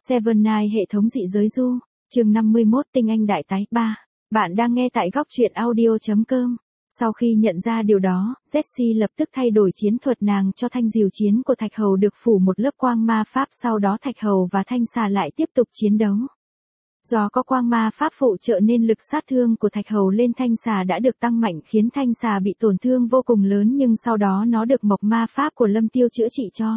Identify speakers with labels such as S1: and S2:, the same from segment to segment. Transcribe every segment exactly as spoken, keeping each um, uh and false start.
S1: Seven Night hệ thống dị giới du, chương năm mươi mốt tinh anh đại tái ba. Bạn đang nghe tại góc truyện audio chấm com. Sau khi nhận ra điều đó, Jessie lập tức thay đổi chiến thuật nàng cho thanh diều chiến của Thạch Hầu được phủ một lớp quang ma pháp, sau đó Thạch Hầu và thanh xà lại tiếp tục chiến đấu. Do có quang ma pháp phụ trợ nên lực sát thương của Thạch Hầu lên thanh xà đã được tăng mạnh, khiến thanh xà bị tổn thương vô cùng lớn, nhưng sau đó nó được mộc ma pháp của Lâm Tiêu chữa trị cho.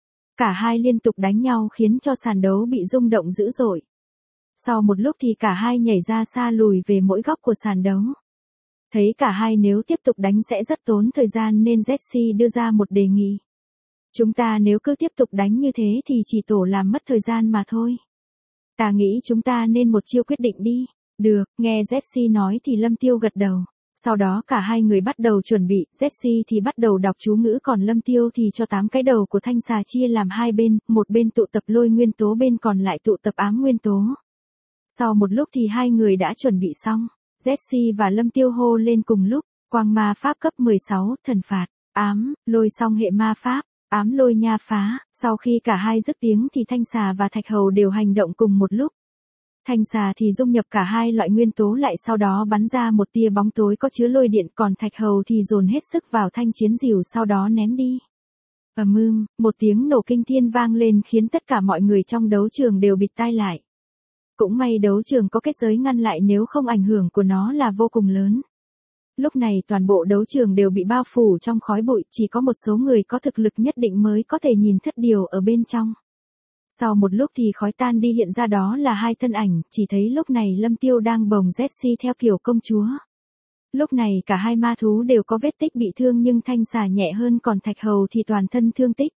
S1: Cả hai liên tục đánh nhau khiến cho sàn đấu bị rung động dữ dội. Sau một lúc thì cả hai nhảy ra xa, lùi về mỗi góc của sàn đấu. Thấy cả hai nếu tiếp tục đánh sẽ rất tốn thời gian nên Jessie đưa ra một đề nghị. Chúng ta nếu cứ tiếp tục đánh như thế thì chỉ tổ làm mất thời gian mà thôi. Ta nghĩ chúng ta nên một chiêu quyết định đi. Được, nghe Jessie nói thì Lâm Tiêu gật đầu. Sau đó cả hai người bắt đầu chuẩn bị, Jessie thì bắt đầu đọc chú ngữ, còn Lâm Tiêu thì cho tám cái đầu của thanh xà chia làm hai bên, một bên tụ tập lôi nguyên tố, bên còn lại tụ tập ám nguyên tố. Sau một lúc thì hai người đã chuẩn bị xong, Jessie và Lâm Tiêu hô lên cùng lúc, quang ma pháp cấp mười sáu, thần phạt, ám, lôi song hệ ma pháp, ám lôi nha phá. Sau khi cả hai dứt tiếng thì thanh xà và Thạch Hầu đều hành động cùng một lúc. Thanh xà thì dung nhập cả hai loại nguyên tố lại, sau đó bắn ra một tia bóng tối có chứa lôi điện, còn Thạch Hầu thì dồn hết sức vào thanh chiến diều, sau đó ném đi. Ầm ưm, một tiếng nổ kinh thiên vang lên khiến tất cả mọi người trong đấu trường đều bịt tai lại. Cũng may đấu trường có kết giới ngăn lại, nếu không ảnh hưởng của nó là vô cùng lớn. Lúc này toàn bộ đấu trường đều bị bao phủ trong khói bụi, chỉ có một số người có thực lực nhất định mới có thể nhìn thất điều ở bên trong. Sau một lúc thì khói tan đi, hiện ra đó là hai thân ảnh, chỉ thấy lúc này Lâm Tiêu đang bồng Jessie theo kiểu công chúa. Lúc này cả hai ma thú đều có vết tích bị thương, nhưng thanh xà nhẹ hơn, còn Thạch Hầu thì toàn thân thương tích.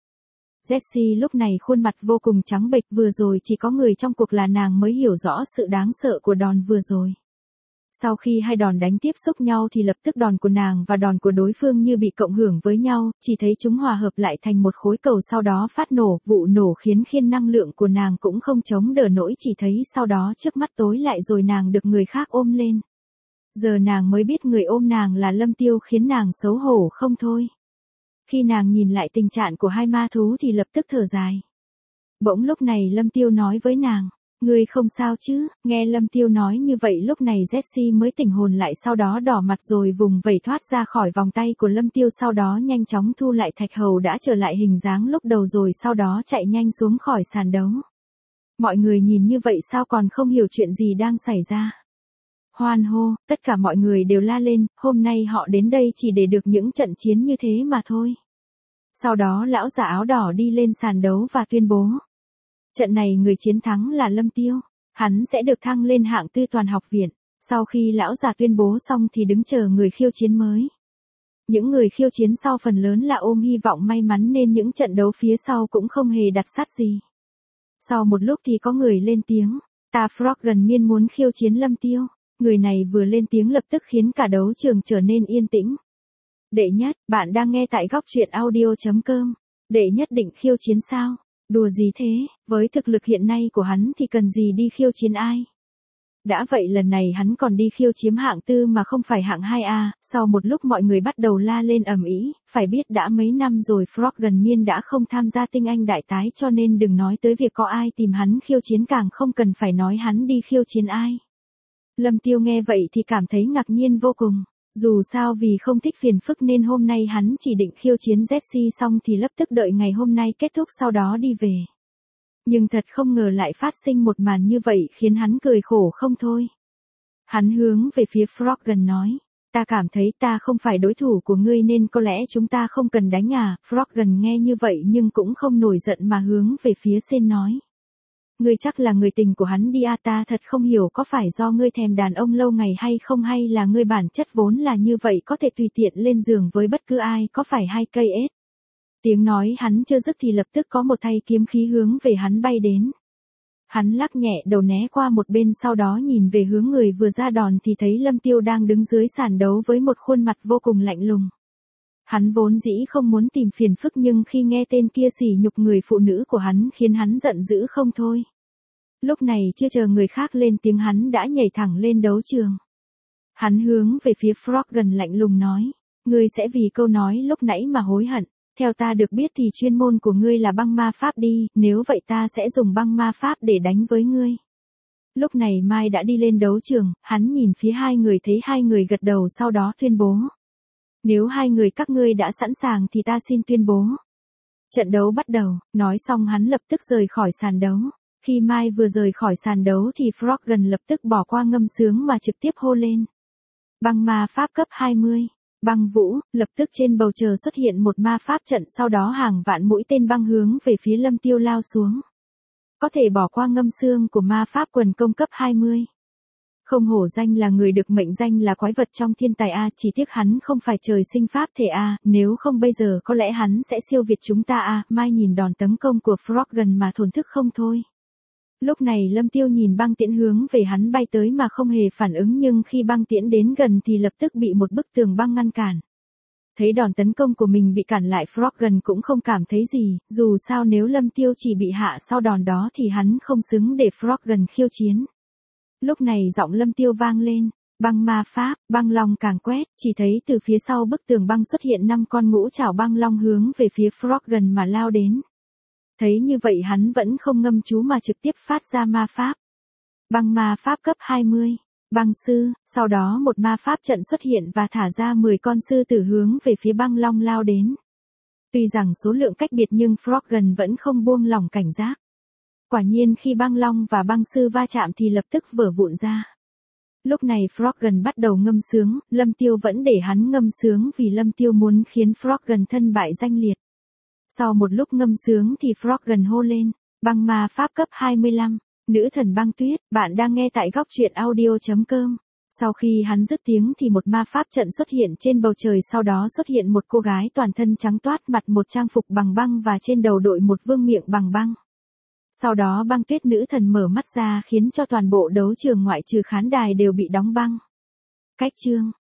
S1: Jessie lúc này khuôn mặt vô cùng trắng bệch, vừa rồi chỉ có người trong cuộc là nàng mới hiểu rõ sự đáng sợ của đòn vừa rồi. Sau khi hai đòn đánh tiếp xúc nhau thì lập tức đòn của nàng và đòn của đối phương như bị cộng hưởng với nhau, chỉ thấy chúng hòa hợp lại thành một khối cầu, sau đó phát nổ. Vụ nổ khiến khiên năng lượng của nàng cũng không chống đỡ nổi, chỉ thấy sau đó trước mắt tối lại rồi nàng được người khác ôm lên. Giờ nàng mới biết người ôm nàng là Lâm Tiêu, khiến nàng xấu hổ không thôi. Khi nàng nhìn lại tình trạng của hai ma thú thì lập tức thở dài. Bỗng lúc này Lâm Tiêu nói với nàng, ngươi không sao chứ? Nghe Lâm Tiêu nói như vậy lúc này Jessie mới tỉnh hồn lại, sau đó đỏ mặt rồi vùng vẫy thoát ra khỏi vòng tay của Lâm Tiêu, sau đó nhanh chóng thu lại. Thạch Hầu đã trở lại hình dáng lúc đầu rồi, sau đó chạy nhanh xuống khỏi sàn đấu. Mọi người nhìn như vậy sao còn không hiểu chuyện gì đang xảy ra. Hoan hô, tất cả mọi người đều la lên, hôm nay họ đến đây chỉ để được những trận chiến như thế mà thôi. Sau đó lão già áo đỏ đi lên sàn đấu và tuyên bố. Trận này người chiến thắng là Lâm Tiêu, hắn sẽ được thăng lên hạng tư toàn học viện. Sau khi lão già tuyên bố xong thì đứng chờ người khiêu chiến mới. Những người khiêu chiến sau phần lớn là ôm hy vọng may mắn nên những trận đấu phía sau cũng không hề đặt sắt gì. Sau một lúc thì có người lên tiếng, ta Frog gần miên muốn khiêu chiến Lâm Tiêu. Người này vừa lên tiếng lập tức khiến cả đấu trường trở nên yên tĩnh. Đệ nhất, bạn đang nghe tại góc truyện audio chấm com. Đệ nhất định khiêu chiến sao? Đùa gì thế, với thực lực hiện nay của hắn thì cần gì đi khiêu chiến ai? Đã vậy lần này hắn còn đi khiêu chiếm hạng tư mà không phải hạng hai A. Sau một lúc mọi người bắt đầu la lên ầm ĩ, phải biết đã mấy năm rồi Frog gần miên đã không tham gia tinh anh đại tái, cho nên đừng nói tới việc có ai tìm hắn khiêu chiến, càng không cần phải nói hắn đi khiêu chiến ai. Lâm Tiêu nghe vậy thì cảm thấy ngạc nhiên vô cùng. Dù sao vì không thích phiền phức nên hôm nay hắn chỉ định khiêu chiến Jessie xong thì lập tức đợi ngày hôm nay kết thúc sau đó đi về. Nhưng thật không ngờ lại phát sinh một màn như vậy khiến hắn cười khổ không thôi. Hắn hướng về phía Frog gần nói, ta cảm thấy ta không phải đối thủ của ngươi nên có lẽ chúng ta không cần đánh à. Frog gần nghe như vậy nhưng cũng không nổi giận mà hướng về phía Sen nói. Ngươi chắc là người tình của hắn đi à, ta thật không hiểu có phải do ngươi thèm đàn ông lâu ngày hay không, hay là ngươi bản chất vốn là như vậy, có thể tùy tiện lên giường với bất cứ ai, có phải hai cây ếch. Tiếng nói hắn chưa dứt thì lập tức có một thanh kiếm khí hướng về hắn bay đến. Hắn lắc nhẹ đầu né qua một bên, sau đó nhìn về hướng người vừa ra đòn thì thấy Lâm Tiêu đang đứng dưới sàn đấu với một khuôn mặt vô cùng lạnh lùng. Hắn vốn dĩ không muốn tìm phiền phức, nhưng khi nghe tên kia sỉ nhục người phụ nữ của hắn khiến hắn giận dữ không thôi. Lúc này chưa chờ người khác lên tiếng hắn đã nhảy thẳng lên đấu trường. Hắn hướng về phía Frog gần lạnh lùng nói, ngươi sẽ vì câu nói lúc nãy mà hối hận. Theo ta được biết thì chuyên môn của ngươi là băng ma pháp đi, nếu vậy ta sẽ dùng băng ma pháp để đánh với ngươi. Lúc này Mai đã đi lên đấu trường, hắn nhìn phía hai người thấy hai người gật đầu sau đó tuyên bố. Nếu hai người các ngươi đã sẵn sàng thì ta xin tuyên bố. Trận đấu bắt đầu, nói xong hắn lập tức rời khỏi sàn đấu. Khi Mai vừa rời khỏi sàn đấu thì Froggen lập tức bỏ qua ngâm sướng mà trực tiếp hô lên. Băng ma pháp cấp hai mươi. Băng vũ, lập tức trên bầu trời xuất hiện một ma pháp trận, sau đó hàng vạn mũi tên băng hướng về phía Lâm Tiêu lao xuống. Có thể bỏ qua ngâm xương của ma pháp quần công cấp hai mươi. Không hổ danh là người được mệnh danh là quái vật trong thiên tài A, chỉ tiếc hắn không phải trời sinh pháp thể A, nếu không bây giờ có lẽ hắn sẽ siêu việt chúng ta A. Mai nhìn đòn tấn công của Froggen mà thổn thức không thôi. Lúc này Lâm Tiêu nhìn băng tiễn hướng về hắn bay tới mà không hề phản ứng, nhưng khi băng tiễn đến gần thì lập tức bị một bức tường băng ngăn cản. Thấy đòn tấn công của mình bị cản lại, Froggen cũng không cảm thấy gì, dù sao nếu Lâm Tiêu chỉ bị hạ sau đòn đó thì hắn không xứng để Froggen khiêu chiến. Lúc này giọng Lâm Tiêu vang lên, băng ma pháp, băng long càng quét, chỉ thấy từ phía sau bức tường băng xuất hiện năm con ngũ trảo băng long hướng về phía Froggen mà lao đến. Thấy như vậy hắn vẫn không ngâm chú mà trực tiếp phát ra ma pháp. Băng ma pháp cấp hai mươi. Băng sư, sau đó một ma pháp trận xuất hiện và thả ra mười con sư tử hướng về phía băng long lao đến. Tuy rằng số lượng cách biệt nhưng Froggen vẫn không buông lỏng cảnh giác. Quả nhiên khi băng long và băng sư va chạm thì lập tức vỡ vụn ra. Lúc này Froggen bắt đầu ngâm sướng, Lâm Tiêu vẫn để hắn ngâm sướng vì Lâm Tiêu muốn khiến Froggen thân bại danh liệt. Sau một lúc ngâm sướng thì Froggen hô lên, băng ma pháp cấp hai mươi lăm, nữ thần băng tuyết, bạn đang nghe tại góc truyện audio chấm com. Sau khi hắn dứt tiếng thì một ma pháp trận xuất hiện trên bầu trời, sau đó xuất hiện một cô gái toàn thân trắng toát, mặc một trang phục bằng băng và trên đầu đội một vương miện bằng băng. Sau đó băng tuyết nữ thần mở mắt ra khiến cho toàn bộ đấu trường ngoại trừ khán đài đều bị đóng băng. Cách chương